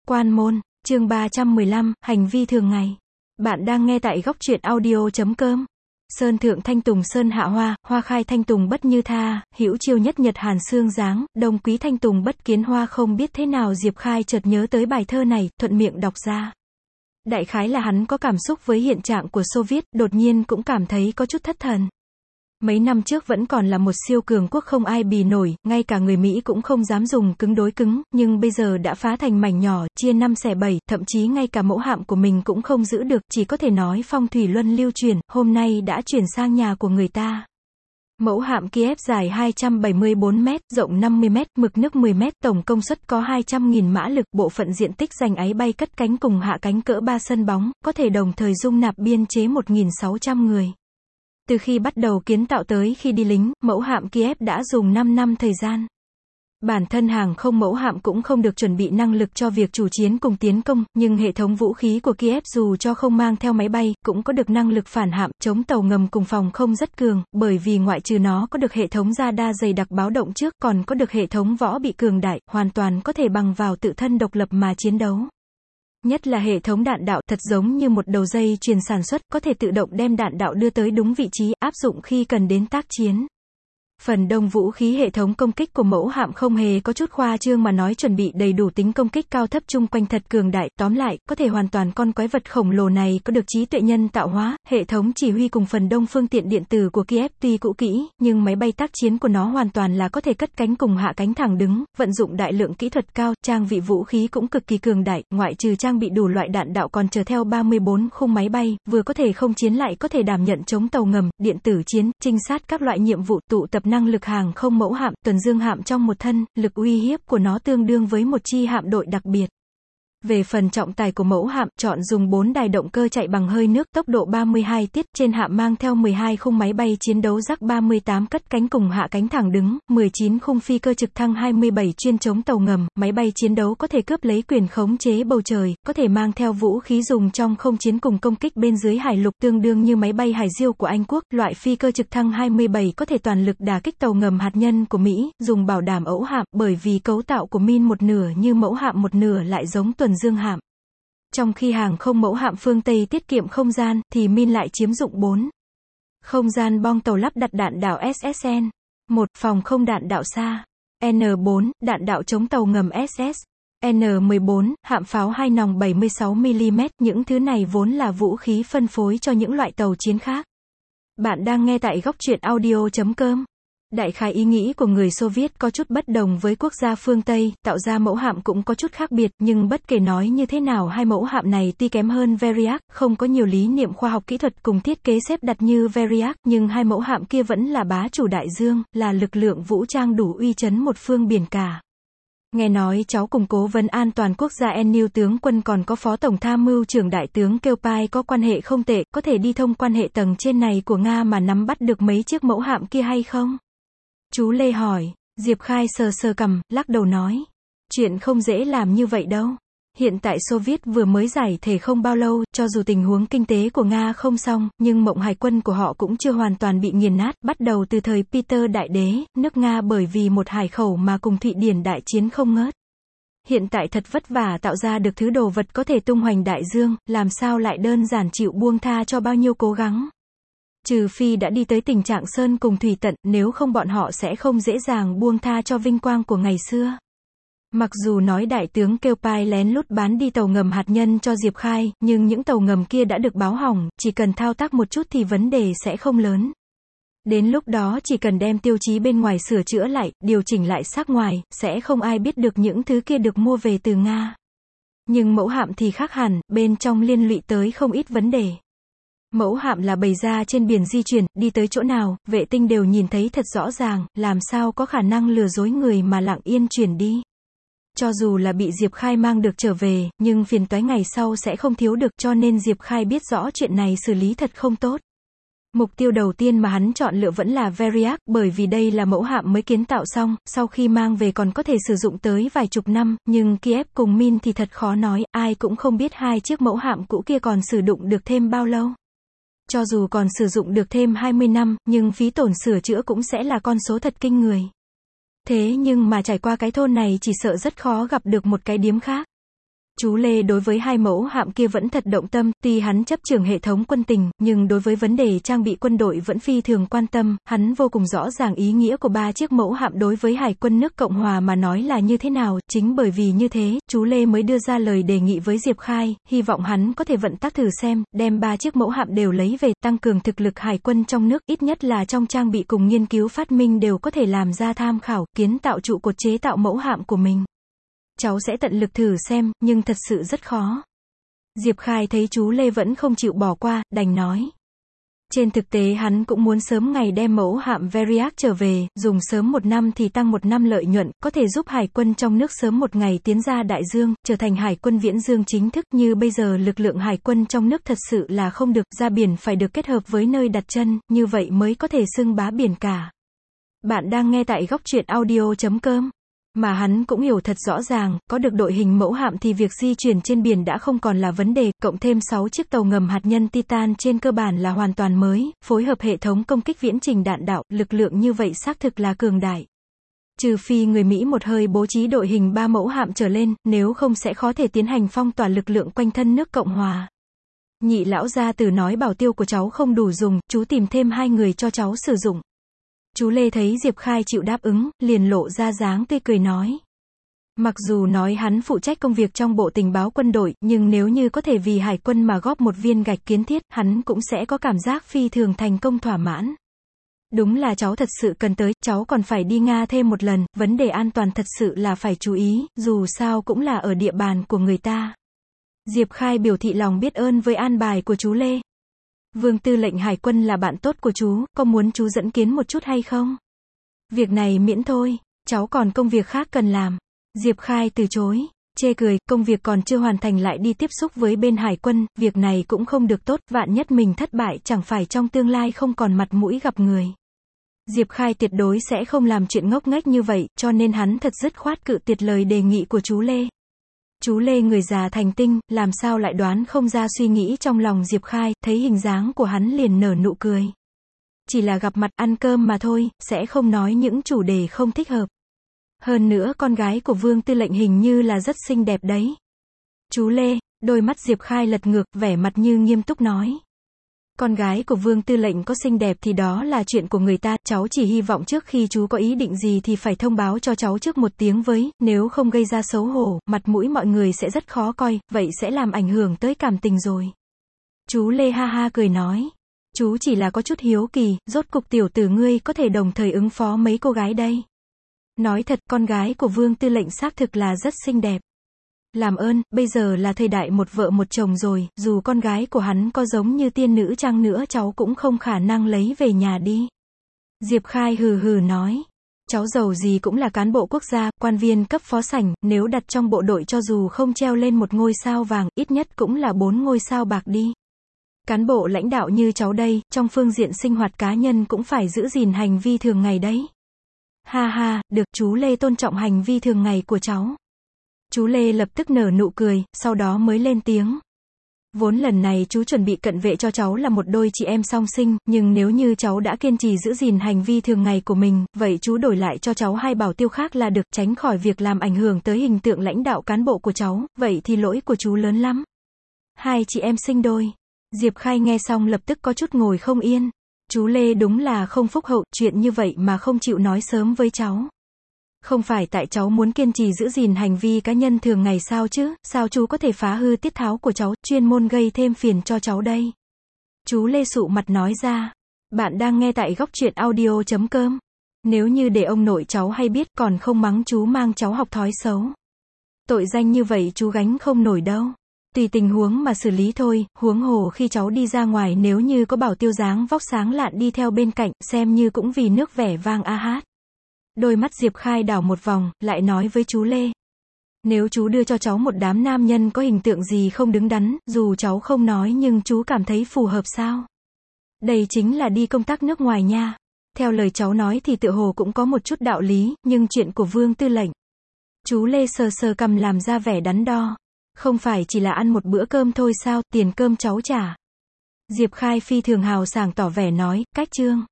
Quan môn, chương 315, hành vi thường ngày. Bạn đang nghe tại góc truyện audio.com. Sơn thượng thanh tùng sơn hạ hoa, hoa khai thanh tùng bất như tha, hữu chiêu nhất nhật hàn xương dáng, đông quý thanh tùng bất kiến hoa. Không biết thế nào Diệp Khai chợt nhớ tới bài thơ này, thuận miệng đọc ra. Đại khái là hắn có cảm xúc với hiện trạng của Xô Viết, đột nhiên cũng cảm thấy có chút thất thần. Mấy năm trước vẫn còn là một siêu cường quốc không ai bì nổi, ngay cả người Mỹ cũng không dám dùng cứng đối cứng, nhưng bây giờ đã phá thành mảnh nhỏ, chia 5 xẻ 7, thậm chí ngay cả mẫu hạm của mình cũng không giữ được, chỉ có thể nói phong thủy luân lưu chuyển, hôm nay đã chuyển sang nhà của người ta. Mẫu hạm Kiev dài 274 mét, rộng 50 mét, mực nước 10 mét, tổng công suất có 200.000 mã lực, bộ phận diện tích dành ái bay cất cánh cùng hạ cánh cỡ 3 sân bóng, có thể đồng thời dung nạp biên chế 1.600 người. Từ khi bắt đầu kiến tạo tới khi đi lính, mẫu hạm Kiev đã dùng 5 năm thời gian. Bản thân hàng không mẫu hạm cũng không được chuẩn bị năng lực cho việc chủ chiến cùng tiến công, nhưng hệ thống vũ khí của Kiev dù cho không mang theo máy bay, cũng có được năng lực phản hạm, chống tàu ngầm cùng phòng không rất cường, bởi vì ngoại trừ nó có được hệ thống radar dày đặc báo động trước, còn có được hệ thống võ bị cường đại, hoàn toàn có thể bằng vào tự thân độc lập mà chiến đấu. Nhất là hệ thống đạn đạo, thật giống như một đầu dây chuyền sản xuất, có thể tự động đem đạn đạo đưa tới đúng vị trí, áp dụng khi cần đến tác chiến. Phần đông vũ khí hệ thống công kích của mẫu hạm không hề có chút khoa trương mà nói, chuẩn bị đầy đủ tính công kích cao thấp chung quanh thật cường đại, tóm lại, có thể hoàn toàn con quái vật khổng lồ này có được trí tuệ nhân tạo hóa, hệ thống chỉ huy cùng phần đông phương tiện điện tử của Kiev tuy cũ kỹ, nhưng máy bay tác chiến của nó hoàn toàn là có thể cất cánh cùng hạ cánh thẳng đứng, vận dụng đại lượng kỹ thuật cao, trang bị vũ khí cũng cực kỳ cường đại, ngoại trừ trang bị đủ loại đạn đạo còn chở theo 34 khung máy bay, vừa có thể không chiến lại có thể đảm nhận chống tàu ngầm, điện tử chiến, trinh sát các loại nhiệm vụ, tụ tập năng lực hàng không mẫu hạm, tuần dương hạm trong một thân, lực uy hiếp của nó tương đương với một chi hạm đội đặc biệt. Về phần trọng tài của mẫu hạm, chọn dùng 4 đài động cơ chạy bằng hơi nước, tốc độ 32 tiết, trên hạm mang theo 12 khung máy bay chiến đấu Yak 38 cất cánh cùng hạ cánh thẳng đứng, 19 khung phi cơ trực thăng 27 chuyên chống tàu ngầm, máy bay chiến đấu có thể cướp lấy quyền khống chế bầu trời, có thể mang theo vũ khí dùng trong không chiến cùng công kích bên dưới hải lục, tương đương như máy bay hải diêu của Anh Quốc, loại phi cơ trực thăng 27 có thể toàn lực đả kích tàu ngầm hạt nhân của Mỹ, dùng bảo đảm ẩu hạm, bởi vì cấu tạo của min một nửa như mẫu hạm một nửa lại giống tuần dương hạm. Trong khi hàng không mẫu hạm phương Tây tiết kiệm không gian, thì min lại chiếm dụng 4. Không gian bong tàu lắp đặt đạn đạo SSN. 1. Phòng không đạn đạo xa. N4, đạn đạo chống tàu ngầm SS. N14, hạm pháo 2 nòng 76mm, những thứ này vốn là vũ khí phân phối cho những loại tàu chiến khác. Bạn đang nghe tại góc truyện audio.com. Đại khái ý nghĩ của người Xô Viết có chút bất đồng với quốc gia phương Tây, tạo ra mẫu hạm cũng có chút khác biệt, nhưng bất kể nói như thế nào hai mẫu hạm này tuy kém hơn Variak, không có nhiều lý niệm khoa học kỹ thuật cùng thiết kế xếp đặt như Variak, nhưng hai mẫu hạm kia vẫn là bá chủ đại dương, là lực lượng vũ trang đủ uy chấn một phương biển cả. Nghe nói cháu cùng cố vấn an toàn quốc gia Enil tướng quân còn có phó tổng tham mưu trưởng đại tướng Kelpai có quan hệ không tệ, có thể đi thông quan hệ tầng trên này của Nga mà nắm bắt được mấy chiếc mẫu hạm kia hay không? Chú Lê hỏi. Diệp Khai sờ sờ cằm, lắc đầu nói. Chuyện không dễ làm như vậy đâu. Hiện tại Xô Viết vừa mới giải thể không bao lâu, cho dù tình huống kinh tế của Nga không xong, nhưng mộng hải quân của họ cũng chưa hoàn toàn bị nghiền nát, bắt đầu từ thời Peter Đại Đế, nước Nga bởi vì một hải khẩu mà cùng Thụy Điển đại chiến không ngớt. Hiện tại thật vất vả tạo ra được thứ đồ vật có thể tung hoành đại dương, làm sao lại đơn giản chịu buông tha cho bao nhiêu cố gắng. Trừ phi đã đi tới tình trạng sơn cùng thủy tận, nếu không bọn họ sẽ không dễ dàng buông tha cho vinh quang của ngày xưa. Mặc dù nói đại tướng Kelpai lén lút bán đi tàu ngầm hạt nhân cho Diệp Khai, nhưng những tàu ngầm kia đã được báo hỏng, chỉ cần thao tác một chút thì vấn đề sẽ không lớn. Đến lúc đó chỉ cần đem tiêu chí bên ngoài sửa chữa lại, điều chỉnh lại sắc ngoài, sẽ không ai biết được những thứ kia được mua về từ Nga. Nhưng mẫu hạm thì khác hẳn, bên trong liên lụy tới không ít vấn đề. Mẫu hạm là bày ra trên biển di chuyển, đi tới chỗ nào, vệ tinh đều nhìn thấy thật rõ ràng, làm sao có khả năng lừa dối người mà lặng yên chuyển đi. Cho dù là bị Diệp Khai mang được trở về, nhưng phiền toái ngày sau sẽ không thiếu được, cho nên Diệp Khai biết rõ chuyện này xử lý thật không tốt. Mục tiêu đầu tiên mà hắn chọn lựa vẫn là Variak, bởi vì đây là mẫu hạm mới kiến tạo xong, sau khi mang về còn có thể sử dụng tới vài chục năm, nhưng Kiev cùng Min thì thật khó nói, ai cũng không biết hai chiếc mẫu hạm cũ kia còn sử dụng được thêm bao lâu. Cho dù còn sử dụng được thêm 20 năm, nhưng phí tổn sửa chữa cũng sẽ là con số thật kinh người. Thế nhưng mà trải qua cái thôn này chỉ sợ rất khó gặp được một cái điếm khác. Chú Lê đối với hai mẫu hạm kia vẫn thật động tâm, tuy hắn chấp trưởng hệ thống quân tình, nhưng đối với vấn đề trang bị quân đội vẫn phi thường quan tâm, hắn vô cùng rõ ràng ý nghĩa của 3 chiếc mẫu hạm đối với Hải quân nước Cộng Hòa mà nói là như thế nào, chính bởi vì như thế, chú Lê mới đưa ra lời đề nghị với Diệp Khai, hy vọng hắn có thể vận tác thử xem, đem 3 chiếc mẫu hạm đều lấy về, tăng cường thực lực Hải quân trong nước, ít nhất là trong trang bị cùng nghiên cứu phát minh đều có thể làm ra tham khảo, kiến tạo trụ cột chế tạo mẫu hạm của mình. Cháu sẽ tận lực thử xem, nhưng thật sự rất khó. Diệp Khai thấy chú Lê vẫn không chịu bỏ qua, đành nói. Trên thực tế hắn cũng muốn sớm ngày đem mẫu hạm Variac trở về, dùng sớm 1 năm thì tăng 1 năm lợi nhuận, có thể giúp Hải quân trong nước sớm một ngày tiến ra đại dương, trở thành Hải quân viễn dương chính thức, như bây giờ lực lượng Hải quân trong nước thật sự là không được, ra biển phải được kết hợp với nơi đặt chân, như vậy mới có thể xưng bá biển cả. Bạn đang nghe tại góc truyện audio.com. Mà hắn cũng hiểu thật rõ ràng, có được đội hình mẫu hạm thì việc di chuyển trên biển đã không còn là vấn đề, cộng thêm 6 chiếc tàu ngầm hạt nhân Titan trên cơ bản là hoàn toàn mới, phối hợp hệ thống công kích viễn trình đạn đạo, lực lượng như vậy xác thực là cường đại. Trừ phi người Mỹ một hơi bố trí đội hình 3 mẫu hạm trở lên, nếu không sẽ khó thể tiến hành phong tỏa lực lượng quanh thân nước Cộng Hòa. Nhị lão gia tử nói bảo tiêu của cháu không đủ dùng, chú tìm thêm 2 người cho cháu sử dụng. Chú Lê thấy Diệp Khai chịu đáp ứng, liền lộ ra dáng tươi cười nói. Mặc dù nói hắn phụ trách công việc trong bộ tình báo quân đội, nhưng nếu như có thể vì Hải quân mà góp một viên gạch kiến thiết, hắn cũng sẽ có cảm giác phi thường thành công thỏa mãn. Đúng là cháu thật sự cần tới, cháu còn phải đi Nga thêm một lần, vấn đề an toàn thật sự là phải chú ý, dù sao cũng là ở địa bàn của người ta. Diệp Khai biểu thị lòng biết ơn với an bài của chú Lê. Vương tư lệnh Hải quân là bạn tốt của chú, có muốn chú dẫn kiến một chút hay không? Việc này miễn thôi, cháu còn công việc khác cần làm. Diệp Khai từ chối, chê cười, công việc còn chưa hoàn thành lại đi tiếp xúc với bên Hải quân, việc này cũng không được tốt, vạn nhất mình thất bại chẳng phải trong tương lai không còn mặt mũi gặp người. Diệp Khai tuyệt đối sẽ không làm chuyện ngốc nghếch như vậy, cho nên hắn thật dứt khoát cự tuyệt lời đề nghị của chú Lê. Chú Lê người già thành tinh, làm sao lại đoán không ra suy nghĩ trong lòng Diệp Khai, thấy hình dáng của hắn liền nở nụ cười. Chỉ là gặp mặt ăn cơm mà thôi, sẽ không nói những chủ đề không thích hợp. Hơn nữa con gái của Vương tư lệnh hình như là rất xinh đẹp đấy. Chú Lê, đôi mắt Diệp Khai lật ngược, vẻ mặt như nghiêm túc nói. Con gái của Vương tư lệnh có xinh đẹp thì đó là chuyện của người ta, cháu chỉ hy vọng trước khi chú có ý định gì thì phải thông báo cho cháu trước một tiếng với, nếu không gây ra xấu hổ, mặt mũi mọi người sẽ rất khó coi, vậy sẽ làm ảnh hưởng tới cảm tình rồi. Chú Lê ha ha cười nói. Chú chỉ là có chút hiếu kỳ, rốt cục tiểu tử ngươi có thể đồng thời ứng phó mấy cô gái đây. Nói thật, con gái của Vương tư lệnh xác thực là rất xinh đẹp. Làm ơn, bây giờ là thời đại một vợ một chồng rồi, dù con gái của hắn có giống như tiên nữ chăng nữa cháu cũng không khả năng lấy về nhà đi. Diệp Khai hừ hừ nói. Cháu giàu gì cũng là cán bộ quốc gia, quan viên cấp phó sảnh, nếu đặt trong bộ đội cho dù không treo lên 1 ngôi sao vàng, ít nhất cũng là 4 ngôi sao bạc đi. Cán bộ lãnh đạo như cháu đây, trong phương diện sinh hoạt cá nhân cũng phải giữ gìn hành vi thường ngày đấy. Ha ha, được, chú Lê tôn trọng hành vi thường ngày của cháu. Chú Lê lập tức nở nụ cười, sau đó mới lên tiếng. Vốn lần này chú chuẩn bị cận vệ cho cháu là một đôi chị em song sinh, nhưng nếu như cháu đã kiên trì giữ gìn hành vi thường ngày của mình, vậy chú đổi lại cho cháu 2 bảo tiêu khác là được, tránh khỏi việc làm ảnh hưởng tới hình tượng lãnh đạo cán bộ của cháu, vậy thì lỗi của chú lớn lắm. 2 chị em sinh đôi. Diệp Khai nghe xong lập tức có chút ngồi không yên. Chú Lê đúng là không phúc hậu, chuyện như vậy mà không chịu nói sớm với cháu. Không phải tại cháu muốn kiên trì giữ gìn hành vi cá nhân thường ngày sao chứ, sao chú có thể phá hư tiết tháo của cháu, chuyên môn gây thêm phiền cho cháu đây. Chú Lê sụ mặt nói ra. Bạn đang nghe tại góc truyện audio.com. Nếu như để ông nội cháu hay biết còn không mắng chú mang cháu học thói xấu. Tội danh như vậy chú gánh không nổi đâu. Tùy tình huống mà xử lý thôi, huống hồ khi cháu đi ra ngoài nếu như có bảo tiêu dáng vóc sáng lạn đi theo bên cạnh, xem như cũng vì nước vẻ vang a hát. Đôi mắt Diệp Khai đảo một vòng, lại nói với chú Lê. Nếu chú đưa cho cháu một đám nam nhân có hình tượng gì không đứng đắn, dù cháu không nói nhưng chú cảm thấy phù hợp sao? Đây chính là đi công tác nước ngoài nha. Theo lời cháu nói thì tựa hồ cũng có một chút đạo lý, nhưng chuyện của Vương tư lệnh. Chú Lê sờ sờ cằm làm ra vẻ đắn đo. Không phải chỉ là ăn một bữa cơm thôi sao, tiền cơm cháu trả. Diệp Khai phi thường hào sảng tỏ vẻ nói, cách chương.